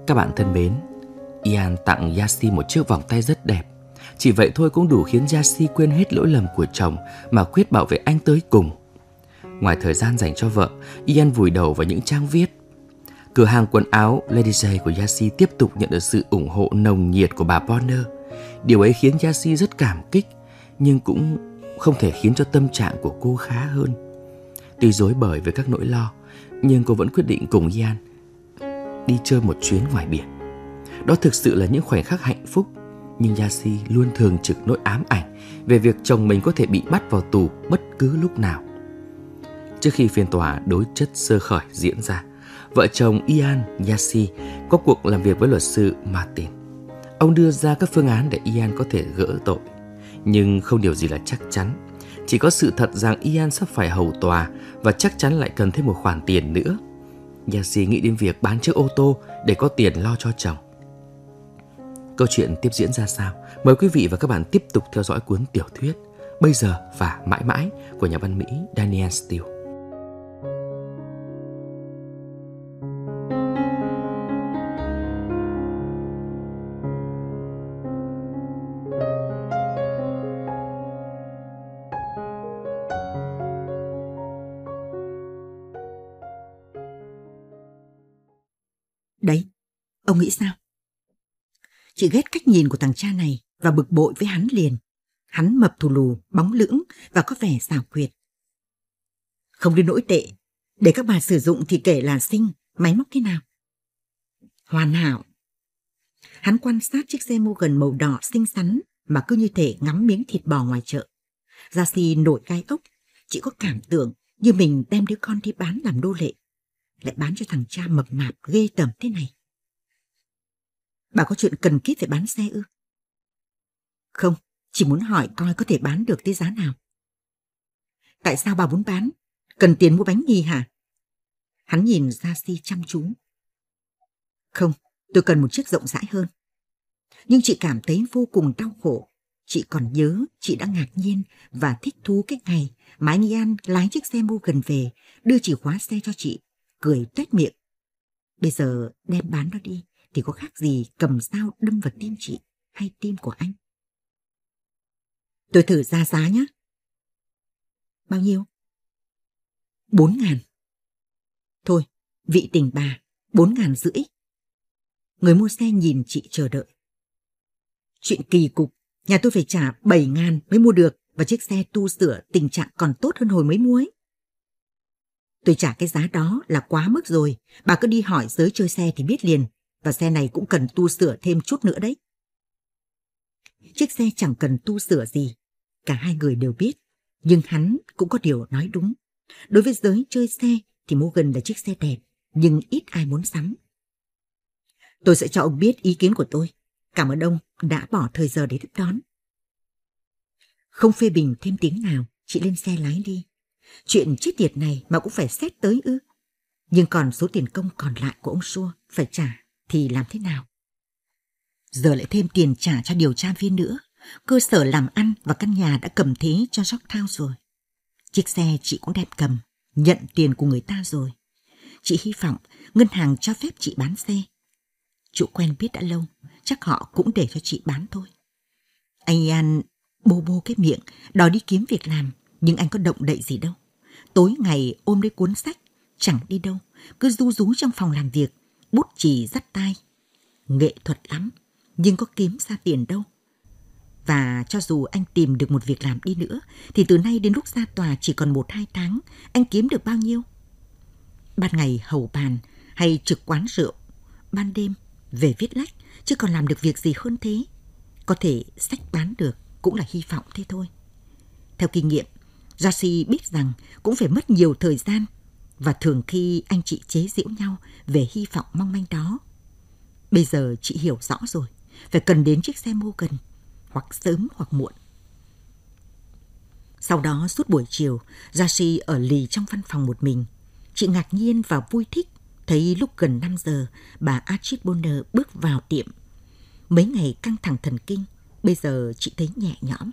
Các bạn thân mến, Ian tặng Yasi một chiếc vòng tay rất đẹp. Chỉ vậy thôi cũng đủ khiến Yasi quên hết lỗi lầm của chồng mà quyết bảo vệ anh tới cùng. Ngoài thời gian dành cho vợ, Ian vùi đầu vào những trang viết. Cửa hàng quần áo Lady J của Yasi tiếp tục nhận được sự ủng hộ nồng nhiệt của bà Bonner. Điều ấy khiến Yasi rất cảm kích, nhưng cũng không thể khiến cho tâm trạng của cô khá hơn. Tuy rối bời với các nỗi lo, nhưng cô vẫn quyết định cùng Ian đi chơi một chuyến ngoài biển. Đó thực sự là những khoảnh khắc hạnh phúc, nhưng Yasi luôn thường trực nỗi ám ảnh về việc chồng mình có thể bị bắt vào tù bất cứ lúc nào. Trước khi phiên tòa đối chất sơ khởi diễn ra, vợ chồng Ian, Yasi có cuộc làm việc với luật sư Martin. Ông đưa ra các phương án để Ian có thể gỡ tội, nhưng không điều gì là chắc chắn. Chỉ có sự thật rằng Ian sắp phải hầu tòa và chắc chắn lại cần thêm một khoản tiền nữa. Yasi nghĩ đến việc bán chiếc ô tô để có tiền lo cho chồng. Câu chuyện tiếp diễn ra sao? Mời quý vị và các bạn tiếp tục theo dõi cuốn tiểu thuyết Bây giờ và mãi mãi của nhà văn Mỹ Danielle Steel. Đấy, ông nghĩ sao? Chị ghét cách nhìn của thằng cha này và bực bội với hắn liền. Hắn mập thù lù, bóng lưỡng và có vẻ xảo quyệt. Không đến nỗi tệ, để các bà sử dụng thì kể là xinh, máy móc thế nào? Hoàn hảo. Hắn quan sát chiếc xe Morgan màu đỏ xinh xắn mà cứ như thể ngắm miếng thịt bò ngoài chợ. Yasi nổi gai ốc, chị có cảm tưởng như mình đem đứa con đi bán làm nô lệ, lại bán cho thằng cha mập mạp ghê tởm thế này. Bà có chuyện cần kíp phải bán xe ư? Không, chỉ muốn hỏi coi có thể bán được tới giá nào. Tại sao bà muốn bán? Cần tiền mua bánh mì hả? Hắn nhìn Yasi chăm chú. Không, tôi cần một chiếc rộng rãi hơn. Nhưng chị cảm thấy vô cùng đau khổ. Chị còn nhớ chị đã ngạc nhiên và thích thú cái ngày mà anh Ian lái chiếc xe Morgan về, đưa chìa khóa xe cho chị, cười tuét miệng. Bây giờ đem bán nó đi thì có khác gì cầm dao đâm vào tim chị hay tim của anh. Tôi thử ra giá nhé. Bao nhiêu? 4.000. Thôi, vị tình bà, 4.500. Người mua xe nhìn chị chờ đợi. Chuyện kỳ cục, nhà tôi phải trả 7.000 mới mua được, và chiếc xe tu sửa tình trạng còn tốt hơn hồi mới mua ấy. Tôi trả cái giá đó là quá mức rồi, bà cứ đi hỏi giới chơi xe thì biết liền, và xe này cũng cần tu sửa thêm chút nữa đấy. Chiếc xe chẳng cần tu sửa gì, cả hai người đều biết, nhưng hắn cũng có điều nói đúng. Đối với giới chơi xe thì Morgan là chiếc xe đẹp, nhưng ít ai muốn sắm. Tôi sẽ cho ông biết ý kiến của tôi. Cảm ơn ông đã bỏ thời giờ để tiếp đón. Không phê bình thêm tiếng nào, chị lên xe lái đi. Chuyện chết tiệt này mà cũng phải xét tới ư? Nhưng còn số tiền công còn lại của ông Shaw phải trả thì làm thế nào? Giờ lại thêm tiền trả cho điều tra viên nữa. Cơ sở làm ăn và căn nhà đã cầm thế cho Yorktown rồi. Chiếc xe chị cũng đem cầm, nhận tiền của người ta rồi. Chị hy vọng ngân hàng cho phép chị bán xe. Chủ quen biết đã lâu, chắc họ cũng để cho chị bán thôi. Anh Ian bô bô cái miệng, đòi đi kiếm việc làm, nhưng anh có động đậy gì đâu. Tối ngày ôm lấy cuốn sách, chẳng đi đâu, cứ ru rú trong phòng làm việc, bút chì dắt tai. Nghệ thuật lắm, nhưng có kiếm ra tiền đâu. Và cho dù anh tìm được một việc làm đi nữa, thì từ nay đến lúc ra tòa chỉ còn 1-2 tháng, anh kiếm được bao nhiêu? Ban ngày hầu bàn hay trực quán rượu, ban đêm về viết lách, chứ còn làm được việc gì hơn thế. Có thể sách bán được cũng là hy vọng thế thôi. Theo kinh nghiệm, Yasi biết rằng cũng phải mất nhiều thời gian, và thường khi anh chị chế giễu nhau về hy vọng mong manh đó. Bây giờ chị hiểu rõ rồi, phải cần đến chiếc xe Morgan, hoặc sớm hoặc muộn. Sau đó suốt buổi chiều, Yasi ở lì trong văn phòng một mình. Chị ngạc nhiên và vui thích thấy lúc gần 5 giờ, bà Archie Bonner bước vào tiệm. Mấy ngày căng thẳng thần kinh, bây giờ chị thấy nhẹ nhõm.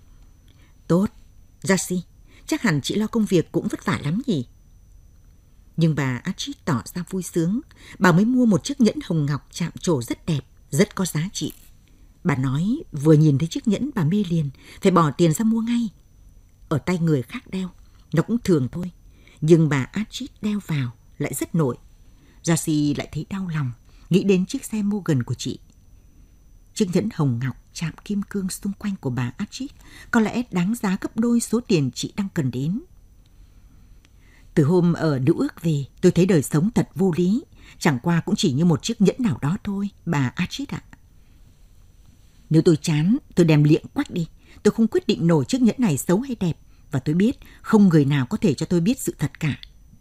Tốt, Yasi, chắc hẳn chị lo công việc cũng vất vả lắm nhỉ? Nhưng bà Astrid tỏ ra vui sướng. Bà mới mua một chiếc nhẫn hồng ngọc chạm trổ rất đẹp, rất có giá trị. Bà nói vừa nhìn thấy chiếc nhẫn bà mê liền, phải bỏ tiền ra mua ngay. Ở tay người khác đeo, nó cũng thường thôi. Nhưng bà Astrid đeo vào lại rất nổi. Jessie lại thấy đau lòng, nghĩ đến chiếc xe Morgan của chị. Chiếc nhẫn hồng ngọc chạm kim cương xung quanh của bà Astrid có lẽ đáng giá gấp đôi số tiền chị đang cần đến. Từ hôm ở Nữ Ước về, tôi thấy đời sống thật vô lý. Chẳng qua cũng chỉ như một chiếc nhẫn nào đó thôi, bà Astrid ạ. Nếu tôi chán, tôi đem liệng quách đi. Tôi không quyết định nổi chiếc nhẫn này xấu hay đẹp. Và tôi biết không người nào có thể cho tôi biết sự thật cả.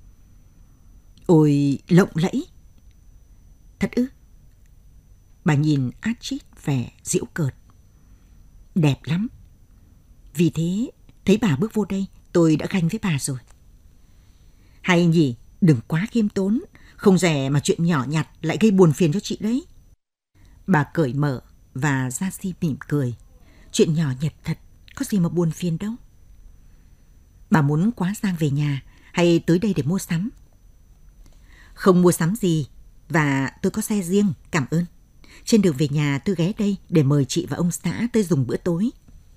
Ôi, lộng lẫy. Thật ư? Bà nhìn Astrid vẻ giễu cợt. Đẹp lắm. Vì thế, thấy bà bước vô đây, tôi đã ganh với bà rồi. Hay nhỉ, đừng quá khiêm tốn. Không rẻ mà chuyện nhỏ nhặt lại gây buồn phiền cho chị đấy. Bà cởi mở và Jessie mỉm cười. Chuyện nhỏ nhặt thật, có gì mà buồn phiền đâu. Bà muốn quá sang về nhà hay tới đây để mua sắm? Không mua sắm gì, và tôi có xe riêng, cảm ơn. Trên đường về nhà tôi ghé đây để mời chị và ông xã tới dùng bữa tối.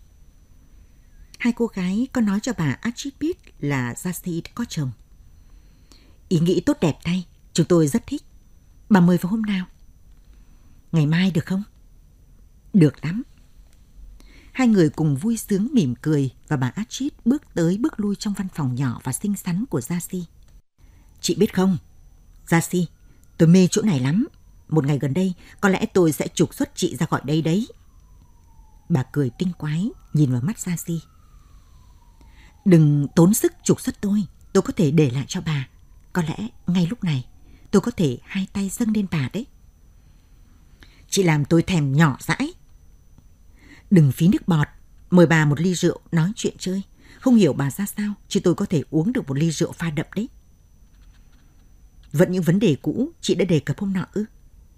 Hai cô gái có nói cho bà Astrid biết là Jessie có chồng. Ý nghĩ tốt đẹp thay, chúng tôi rất thích. Bà mời vào hôm nào? Ngày mai được không? Được lắm. Hai người cùng vui sướng mỉm cười và bà Astrid bước tới bước lui trong văn phòng nhỏ và xinh xắn của Jessie. Chị biết không, Jessie, tôi mê chỗ này lắm. Một ngày gần đây, có lẽ tôi sẽ trục xuất chị ra khỏi đây đấy. Bà cười tinh quái, nhìn vào mắt Jessie. Đừng tốn sức trục xuất tôi có thể để lại cho bà. Có lẽ ngay lúc này, tôi có thể hai tay dâng lên bà đấy. Chị làm tôi thèm nhỏ dãi. Đừng phí nước bọt, mời bà một ly rượu nói chuyện chơi. Không hiểu bà ra sao, chứ tôi có thể uống được một ly rượu pha đậm đấy. Vẫn những vấn đề cũ chị đã đề cập hôm nọ ư?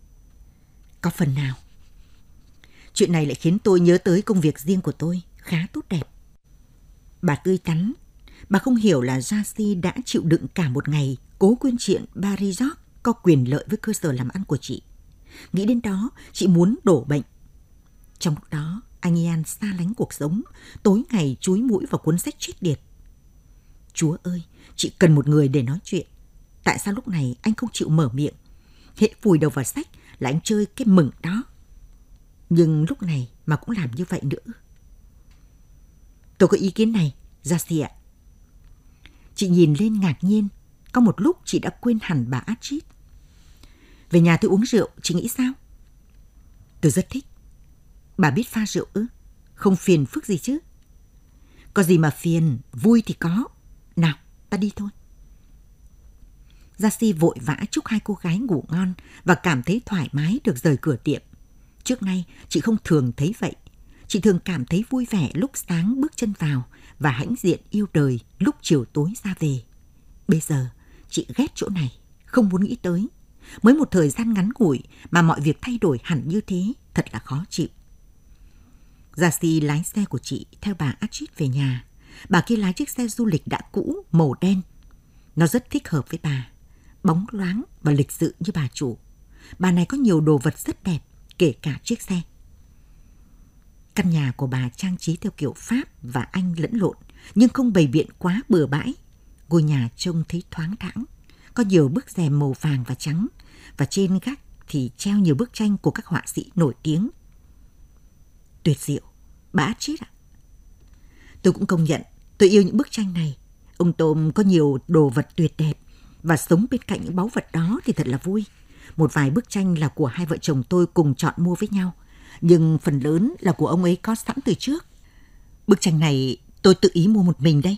Có phần nào. Chuyện này lại khiến tôi nhớ tới công việc riêng của tôi, khá tốt đẹp. Bà tươi tắn. Bà không hiểu là Jessie đã chịu đựng cả một ngày cố quên chuyện bà Resort có quyền lợi với cơ sở làm ăn của chị. Nghĩ đến đó, chị muốn đổ bệnh. Trong lúc đó, anh Ian xa lánh cuộc sống, tối ngày chúi mũi vào cuốn sách chết tiệt. Chúa ơi, chị cần một người để nói chuyện. Tại sao lúc này anh không chịu mở miệng? Hễ vùi đầu vào sách là anh chơi cái mừng đó. Nhưng lúc này mà cũng làm như vậy nữa. Tôi có ý kiến này, Jessie ạ. Chị nhìn lên ngạc nhiên. Có một lúc chị đã quên hẳn bà Astrid. Về nhà tôi uống rượu, chị nghĩ sao? Tôi rất thích. Bà biết pha rượu ư? Không phiền phức gì chứ? Có gì mà phiền, vui thì có. Nào, ta đi thôi. Jessie vội vã chúc hai cô gái ngủ ngon và cảm thấy thoải mái được rời cửa tiệm. Trước nay, chị không thường thấy vậy. Chị thường cảm thấy vui vẻ lúc sáng bước chân vào và hãnh diện yêu đời lúc chiều tối ra về. Bây giờ, chị ghét chỗ này, không muốn nghĩ tới. Mới một thời gian ngắn ngủi mà mọi việc thay đổi hẳn như thế, thật là khó chịu. Jessie lái xe của chị theo bà Astrid về nhà. Bà kia lái chiếc xe du lịch đã cũ, màu đen. Nó rất thích hợp với bà, bóng loáng và lịch sự như bà chủ. Bà này có nhiều đồ vật rất đẹp, kể cả chiếc xe. Căn nhà của bà trang trí theo kiểu Pháp và Anh lẫn lộn, nhưng không bày biện quá bừa bãi. Ngôi nhà trông thấy thoáng đãng, có nhiều bức rèm màu vàng và trắng, và trên gác thì treo nhiều bức tranh của các họa sĩ nổi tiếng. Tuyệt diệu, bà Astrid ạ. Tôi cũng công nhận, tôi yêu những bức tranh này. Ông Tom có nhiều đồ vật tuyệt đẹp, và sống bên cạnh những báu vật đó thì thật là vui. Một vài bức tranh là của hai vợ chồng tôi cùng chọn mua với nhau, nhưng phần lớn là của ông ấy có sẵn từ trước. Bức tranh này tôi tự ý mua một mình đây.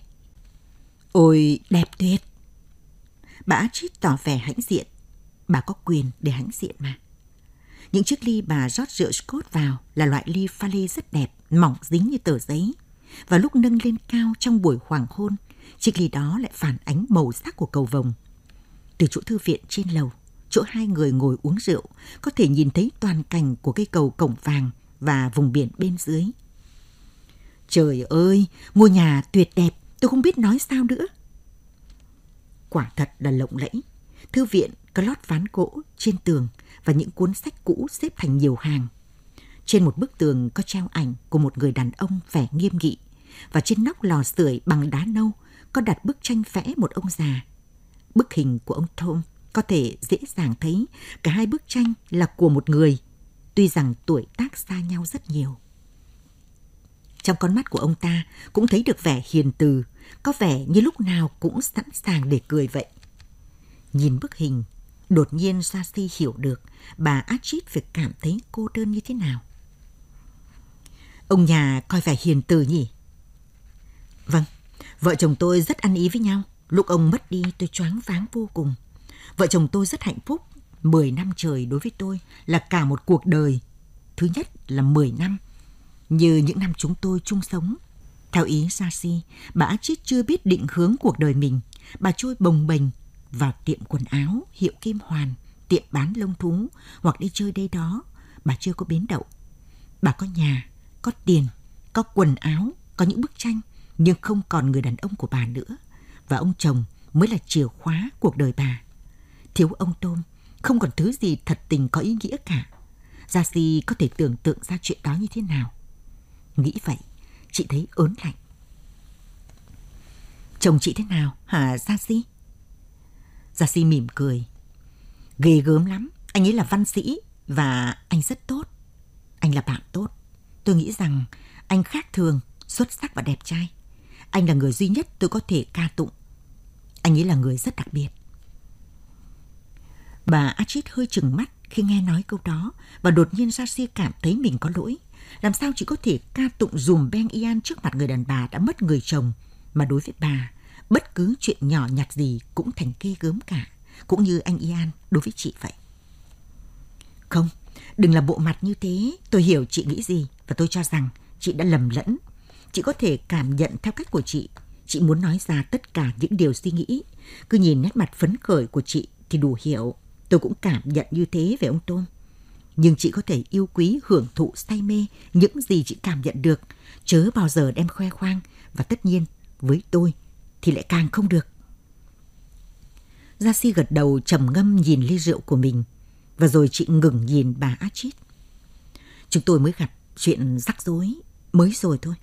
Ôi, đẹp tuyệt. Bà Astrid tỏ vẻ hãnh diện. Bà có quyền để hãnh diện mà. Những chiếc ly bà rót rượu Scotch vào là loại ly pha lê rất đẹp, mỏng dính như tờ giấy. Và lúc nâng lên cao trong buổi hoàng hôn, chiếc ly đó lại phản ánh màu sắc của cầu vồng. Từ chỗ thư viện trên lầu, chỗ hai người ngồi uống rượu, có thể nhìn thấy toàn cảnh của cây cầu Cổng Vàng và vùng biển bên dưới. Trời ơi, ngôi nhà tuyệt đẹp, tôi không biết nói sao nữa. quả thật là lộng lẫy. Thư viện có lót ván gỗ trên tường và những cuốn sách cũ xếp thành nhiều hàng. Trên một bức tường có treo ảnh của một người đàn ông vẻ nghiêm nghị, và trên nóc lò sưởi bằng đá nâu có đặt bức tranh vẽ một ông già. Bức hình của ông Tom có thể dễ dàng thấy cả hai bức tranh là của một người, tuy rằng tuổi tác xa nhau rất nhiều. Trong con mắt của ông ta cũng thấy được vẻ hiền từ, có vẻ như lúc nào cũng sẵn sàng để cười vậy. Nhìn bức hình, đột nhiên Darcy hiểu được bà Astrid phải cảm thấy cô đơn như thế nào. Ông nhà coi vẻ hiền từ nhỉ? Vâng, vợ chồng tôi rất ăn ý với nhau. Lúc ông mất đi tôi choáng váng vô cùng. Vợ chồng tôi rất hạnh phúc. 10 năm trời đối với tôi là cả một cuộc đời. Thứ nhất là 10 năm, như những năm chúng tôi chung sống. Theo ý Darcy, bà Astrid chưa biết định hướng cuộc đời mình. Bà trôi bồng bềnh vào tiệm quần áo hiệu Kim Hoàn, tiệm bán lông thú hoặc đi chơi đây đó. Bà chưa có bến đậu. Bà có nhà, có tiền, có quần áo, có những bức tranh, nhưng không còn người đàn ông của bà nữa. Và ông chồng mới là chìa khóa cuộc đời bà. Thiếu ông Tom, không còn thứ gì thật tình có ý nghĩa cả. Darcy có thể tưởng tượng ra chuyện đó như thế nào. Nghĩ vậy, chị thấy ớn lạnh. Chồng chị thế nào hả Darcy? Darcy mỉm cười. Ghê gớm lắm, anh ấy là văn sĩ và anh rất tốt. Anh là bạn tốt. Tôi nghĩ rằng anh khác thường, xuất sắc và đẹp trai. Anh là người duy nhất tôi có thể ca tụng. Anh ấy là người rất đặc biệt. Bà Astrid hơi chừng mắt khi nghe nói câu đó, và đột nhiên Darcy cảm thấy mình có lỗi. Làm sao chị có thể ca tụng dùm Ben Ian trước mặt người đàn bà đã mất người chồng, mà đối với bà, bất cứ chuyện nhỏ nhặt gì cũng thành ghê gớm cả, cũng như anh Ian đối với chị vậy. Không, đừng làm bộ mặt như thế. Tôi hiểu chị nghĩ gì, và tôi cho rằng chị đã lầm lẫn. Chị có thể cảm nhận theo cách của chị. Chị muốn nói ra tất cả những điều suy nghĩ. Cứ nhìn nét mặt phấn khởi của chị thì đủ hiểu. Tôi cũng cảm nhận như thế về ông Tom. Nhưng chị có thể yêu quý, hưởng thụ, say mê những gì chị cảm nhận được, chớ bao giờ đem khoe khoang. Và tất nhiên, với tôi thì lại càng không được. Darcy gật đầu trầm ngâm nhìn ly rượu của mình, và rồi chị ngừng nhìn bà Astrid. Chúng tôi mới gặp chuyện rắc rối mới rồi thôi.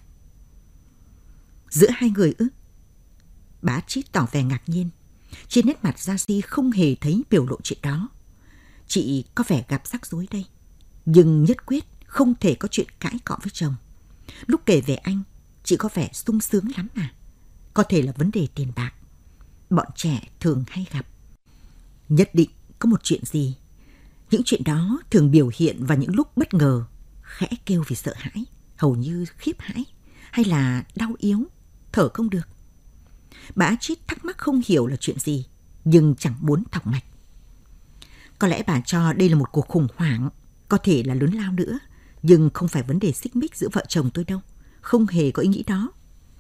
Giữa hai người ư? Bà Astrid tỏ vẻ ngạc nhiên. Trên nét mặt Darcy không hề thấy biểu lộ chuyện đó. Chị có vẻ gặp rắc rối đây, nhưng nhất quyết không thể có chuyện cãi cọ với chồng. Lúc kể về anh, chị có vẻ sung sướng lắm à? Có thể là vấn đề tiền bạc. Bọn trẻ thường hay gặp. Nhất định có một chuyện gì. Những chuyện đó thường biểu hiện vào những lúc bất ngờ, khẽ kêu vì sợ hãi, hầu như khiếp hãi, hay là đau yếu, thở không được. Bà Astrid thắc mắc không hiểu là chuyện gì, nhưng chẳng muốn thọc mạch. Có lẽ bà cho đây là một cuộc khủng hoảng, có thể là lớn lao nữa, nhưng không phải vấn đề xích mích giữa vợ chồng tôi đâu, không hề có ý nghĩ đó.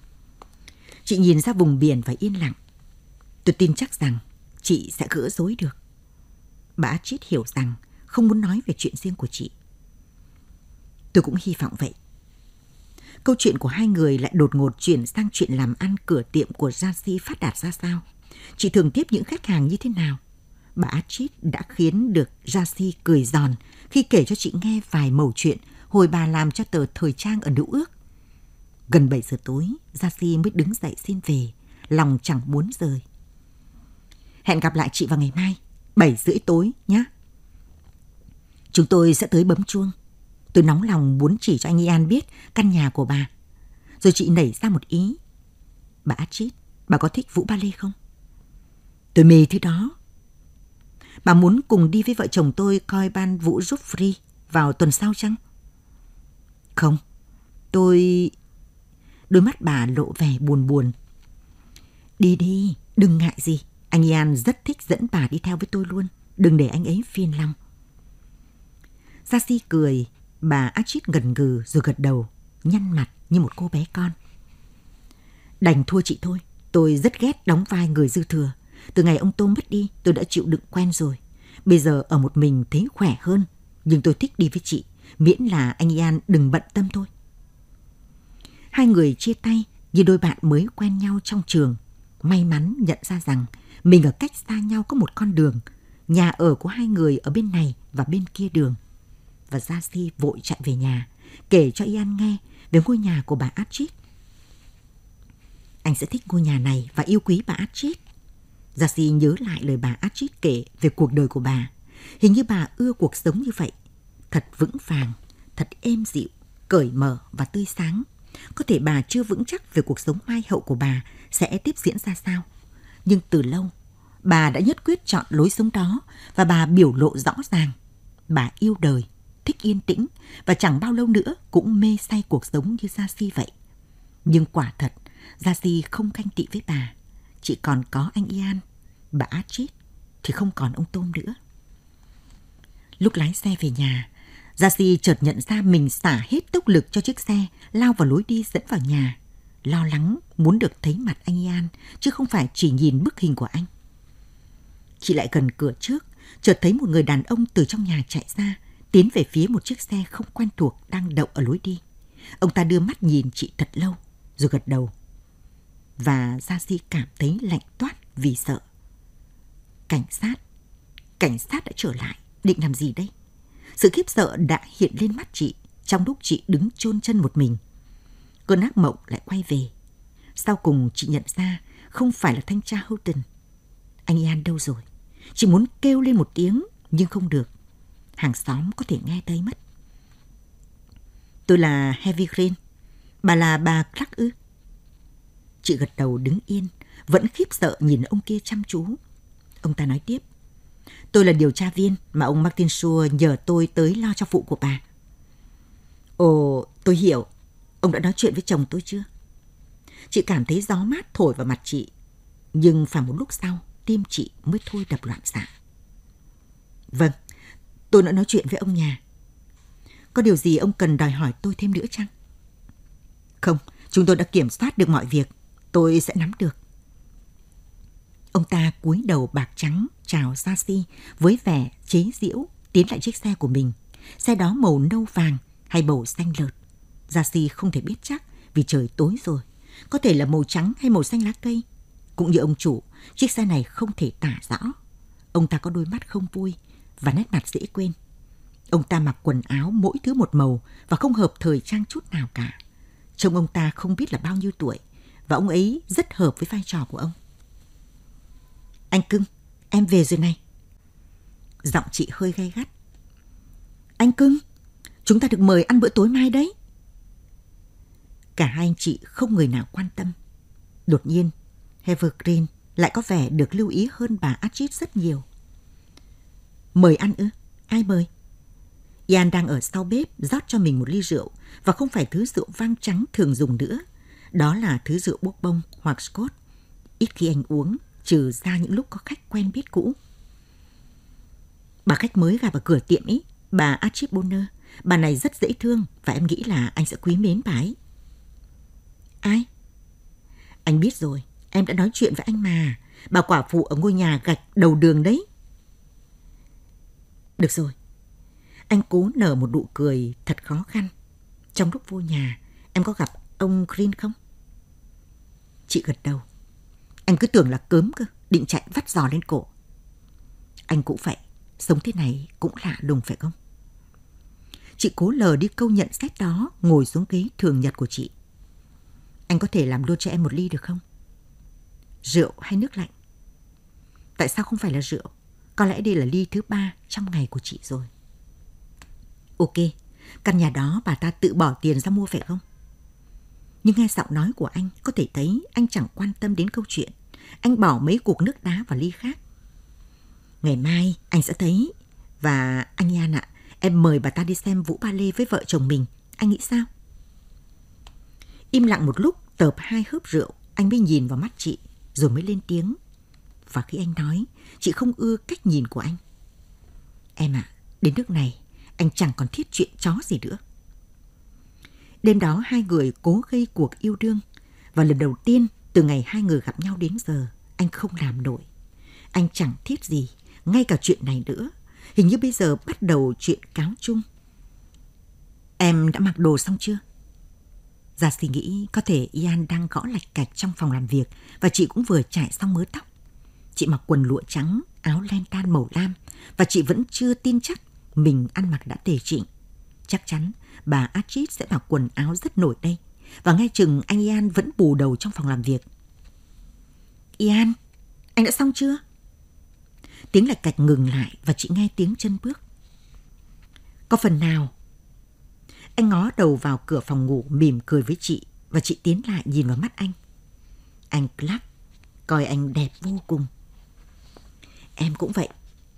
Chị nhìn ra vùng biển và yên lặng. Tôi tin chắc rằng chị sẽ gỡ rối được. Bà Astrid hiểu rằng không muốn nói về chuyện riêng của chị. Tôi cũng hy vọng vậy. Câu chuyện của hai người lại đột ngột chuyển sang chuyện làm ăn cửa tiệm của Darcy phát đạt ra sao. Chị thường tiếp những khách hàng như thế nào. Bà Astrid đã khiến được Darcy cười giòn khi kể cho chị nghe vài mẩu chuyện hồi bà làm cho tờ thời trang ở Nữ Ước. Gần 7 giờ tối, Darcy mới đứng dậy xin về, lòng chẳng muốn rời. Hẹn gặp lại chị vào ngày mai, 7:30 tối nhé. Chúng tôi sẽ tới bấm chuông. Tôi nóng lòng muốn chỉ cho anh Ian biết căn nhà của bà. Rồi chị nảy ra một ý. Bà Astrid, bà có thích vũ ballet không? Tôi mê thứ đó. Bà muốn cùng đi với vợ chồng tôi coi ban vũ Joffrey vào tuần sau chăng? Không, tôi... Đôi mắt bà lộ vẻ buồn buồn. Đi đi, đừng ngại gì. Anh Ian rất thích dẫn bà đi theo với tôi luôn. Đừng để anh ấy phiền lòng. Darcy cười, bà Astrid ngần ngừ rồi gật đầu, nhăn mặt như một cô bé con. Đành thua chị thôi. Tôi rất ghét đóng vai người dư thừa. Từ ngày ông Tom mất đi, tôi đã chịu đựng quen rồi. Bây giờ ở một mình thấy khỏe hơn. Nhưng tôi thích đi với chị, miễn là anh Ian đừng bận tâm thôi. Hai người chia tay như đôi bạn mới quen nhau trong trường. May mắn nhận ra rằng Mình ở cách xa nhau có một con đường, nhà ở của hai người ở bên này và bên kia đường. Và Jacy vội chạy về nhà, kể cho Ian nghe về ngôi nhà của bà Astrid. Anh sẽ thích ngôi nhà này và yêu quý bà Astrid. Jacy nhớ lại lời bà Astrid kể về cuộc đời của bà. Hình như bà ưa cuộc sống như vậy, thật vững vàng, thật êm dịu, cởi mở và tươi sáng. Có thể bà chưa vững chắc về cuộc sống mai hậu của bà sẽ tiếp diễn ra sao. Nhưng từ lâu, bà đã nhất quyết chọn lối sống đó và bà biểu lộ rõ ràng. Bà yêu đời, thích yên tĩnh và chẳng bao lâu nữa cũng mê say cuộc sống như Jacy vậy. Nhưng quả thật, Jacy không ganh tị với bà. Chỉ còn có anh Ian, bà Astrid thì không còn ông Tom nữa. Lúc lái xe về nhà, Jacy chợt nhận ra mình xả hết tốc lực cho chiếc xe lao vào lối đi dẫn vào nhà. Lo lắng muốn được thấy mặt anh Ian, chứ không phải chỉ nhìn bức hình của anh. Chị lại gần cửa trước, chợt thấy một người đàn ông từ trong nhà chạy ra, tiến về phía một chiếc xe không quen thuộc đang đậu ở lối đi. Ông ta đưa mắt nhìn chị thật lâu, rồi gật đầu. Và Jacy cảm thấy lạnh toát vì sợ. Cảnh sát đã trở lại, định làm gì đây? Sự khiếp sợ đã hiện lên mắt chị trong lúc chị đứng chôn chân một mình. Cơn ác mộng lại quay về. Sau cùng chị nhận ra không phải là thanh tra Houghton. Anh Ian đâu rồi? Chị muốn kêu lên một tiếng nhưng không được. Hàng xóm có thể nghe thấy mất. Tôi là Heavy Green. Bà là bà Clark ư? Chị gật đầu đứng yên, vẫn khiếp sợ nhìn ông kia chăm chú. Ông ta nói tiếp. Tôi là điều tra viên mà ông Martin Shaw nhờ tôi tới lo cho vụ của bà. Ồ, tôi hiểu. Ông đã nói chuyện với chồng tôi chưa? Chị cảm thấy gió mát thổi vào mặt chị. Nhưng phải một lúc sau, tim chị mới thôi đập loạn xạ. Vâng, tôi đã nói chuyện với ông nhà. Có điều gì ông cần đòi hỏi tôi thêm nữa chăng? Không, chúng tôi đã kiểm soát được mọi việc. Tôi sẽ nắm được. Ông ta cúi đầu bạc trắng chào Jacy với vẻ chế giễu, tiến lại chiếc xe của mình. Xe đó màu nâu vàng hay màu xanh lợt. Jacy không thể biết chắc vì trời tối rồi. Có thể là màu trắng hay màu xanh lá cây. Cũng như ông chủ, chiếc xe này không thể tả rõ. Ông ta có đôi mắt không vui và nét mặt dễ quên. Ông ta mặc quần áo mỗi thứ một màu và không hợp thời trang chút nào cả. Trông ông ta không biết là bao nhiêu tuổi và ông ấy rất hợp với vai trò của ông. Anh cưng, em về rồi này. Giọng chị hơi gay gắt. Anh cưng, chúng ta được mời ăn bữa tối mai đấy. Cả hai anh chị không người nào quan tâm. Đột nhiên, Evergreen lại có vẻ được lưu ý hơn bà Astrid rất nhiều. Mời ăn ư? Ai mời? Ian đang ở sau bếp rót cho mình một ly rượu và không phải thứ rượu vang trắng thường dùng nữa. Đó là thứ rượu bốc bông hoặc Scotch. Ít khi anh uống, trừ ra những lúc có khách quen biết cũ. Bà khách mới gặp ở cửa tiệm ấy, bà Astrid Bonner. Bà này rất dễ thương và em nghĩ là anh sẽ quý mến bà ấy. Ai? Anh biết rồi, em đã nói chuyện với anh mà. Bà quả phụ ở ngôi nhà gạch đầu đường đấy. Được rồi. Anh cố nở một nụ cười thật khó khăn. Trong lúc vô nhà, em có gặp ông Green không? Chị gật đầu. Anh cứ tưởng là cớm cơ, định chạy vắt giò lên cổ. Anh cũng vậy, sống thế này cũng lạ lùng phải không? Chị cố lờ đi câu nhận xét đó, ngồi xuống ghế thường nhật của chị. Anh có thể làm luôn cho em một ly được không? Rượu hay nước lạnh? Tại sao không phải là rượu? Có lẽ đây là ly thứ 3 trong ngày của chị rồi. Ok, căn nhà đó bà ta tự bỏ tiền ra mua phải không? Nhưng nghe giọng nói của anh có thể thấy anh chẳng quan tâm đến câu chuyện. Anh bỏ mấy cục nước đá vào ly khác. Ngày mai anh sẽ thấy. Và anh Ian ạ, em mời bà ta đi xem vũ ballet với vợ chồng mình. Anh nghĩ sao? Im lặng một lúc, tợp 2 hớp rượu, anh mới nhìn vào mắt chị, rồi mới lên tiếng. Và khi anh nói, chị không ưa cách nhìn của anh. Em ạ, đến nước này, anh chẳng còn thiết chuyện chó gì nữa. Đêm đó hai người cố gây cuộc yêu đương. Và lần đầu tiên từ ngày hai người gặp nhau đến giờ, anh không làm nổi. Anh chẳng thiết gì, ngay cả chuyện này nữa. Hình như bây giờ bắt đầu chuyện cáo chung. Em đã mặc đồ xong chưa? Jacy nghĩ có thể Ian đang gõ lạch cạch trong phòng làm việc và chị cũng vừa chải xong mớ tóc. Chị mặc quần lụa trắng, áo len tan màu lam và chị vẫn chưa tin chắc mình ăn mặc đã tề chỉnh. Chắc chắn bà Astrid sẽ mặc quần áo rất nổi đây và nghe chừng anh Ian vẫn bù đầu trong phòng làm việc. Ian, anh đã xong chưa? Tiếng lạch cạch ngừng lại và chị nghe tiếng chân bước. Có phần nào? Anh ngó đầu vào cửa phòng ngủ mỉm cười với chị và chị tiến lại nhìn vào mắt anh. Anh Clark coi anh đẹp vô cùng. Em cũng vậy.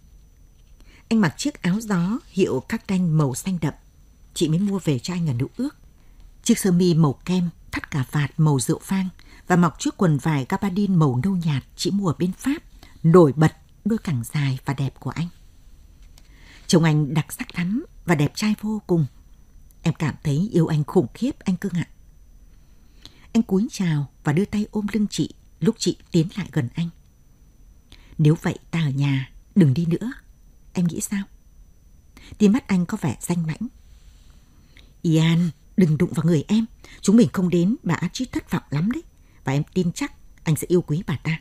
Anh mặc chiếc áo gió hiệu Cactan màu xanh đậm. Chị mới mua về cho anh ở Nữ Ước. Chiếc sơ mi màu kem, thắt cà vạt màu rượu vang và mặc chiếc quần vải gabardine màu nâu nhạt chị mua ở bên Pháp, nổi bật đôi cẳng dài và đẹp của anh. Trông anh đặc sắc lắm và đẹp trai vô cùng. Em cảm thấy yêu anh khủng khiếp anh Cưng ạ. Anh cúi chào và đưa tay ôm lưng chị lúc chị tiến lại gần anh. Nếu vậy ta ở nhà, đừng đi nữa. Em nghĩ sao? Tia mắt anh có vẻ danh mãnh. Ian, đừng đụng vào người em. Chúng mình không đến, bà Astrid thất vọng lắm đấy. Và em tin chắc anh sẽ yêu quý bà ta.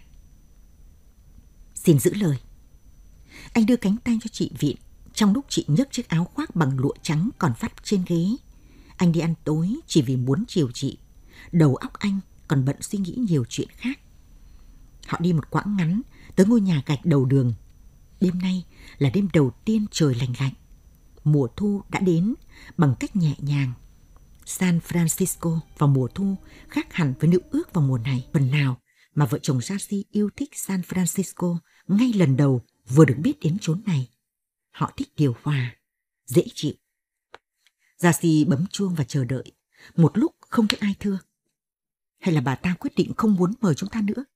Xin giữ lời. Anh đưa cánh tay cho chị vịn trong lúc chị nhấc chiếc áo khoác bằng lụa trắng còn vắt trên ghế. Anh đi ăn tối chỉ vì muốn chiều chị. Đầu óc anh còn bận suy nghĩ nhiều chuyện khác. Họ đi một quãng ngắn tới ngôi nhà gạch đầu đường. Đêm nay là đêm đầu tiên trời lành lạnh. Mùa thu đã đến bằng cách nhẹ nhàng. San Francisco vào mùa thu khác hẳn với Nữ Ước vào mùa này. Phần nào mà vợ chồng Darcy yêu thích San Francisco ngay lần đầu vừa được biết đến chốn này. Họ thích điều hòa, dễ chịu. Darcy bấm chuông và chờ đợi. Một lúc không thấy ai thưa. Hay là bà ta quyết định không muốn mời chúng ta nữa?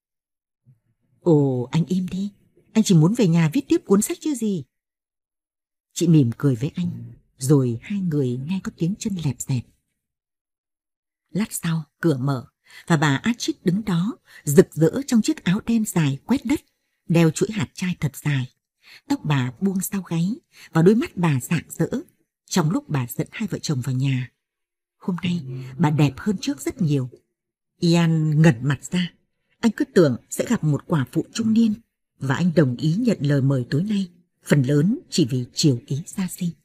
Ồ, anh im đi. Anh chỉ muốn về nhà viết tiếp cuốn sách chứ gì. Chị mỉm cười với anh, rồi hai người nghe có tiếng chân lẹp xẹp. Lát sau, cửa mở, và bà Astrid đứng đó, rực rỡ trong chiếc áo đen dài quét đất, đeo chuỗi hạt trai thật dài. Tóc bà buông sau gáy, và đôi mắt bà rạng rỡ, trong lúc bà dẫn hai vợ chồng vào nhà. Hôm nay, bà đẹp hơn trước rất nhiều. Ian ngẩn mặt ra. Anh cứ tưởng sẽ gặp một quả phụ trung niên, và anh đồng ý nhận lời mời tối nay, phần lớn chỉ vì chiều ý Darcy.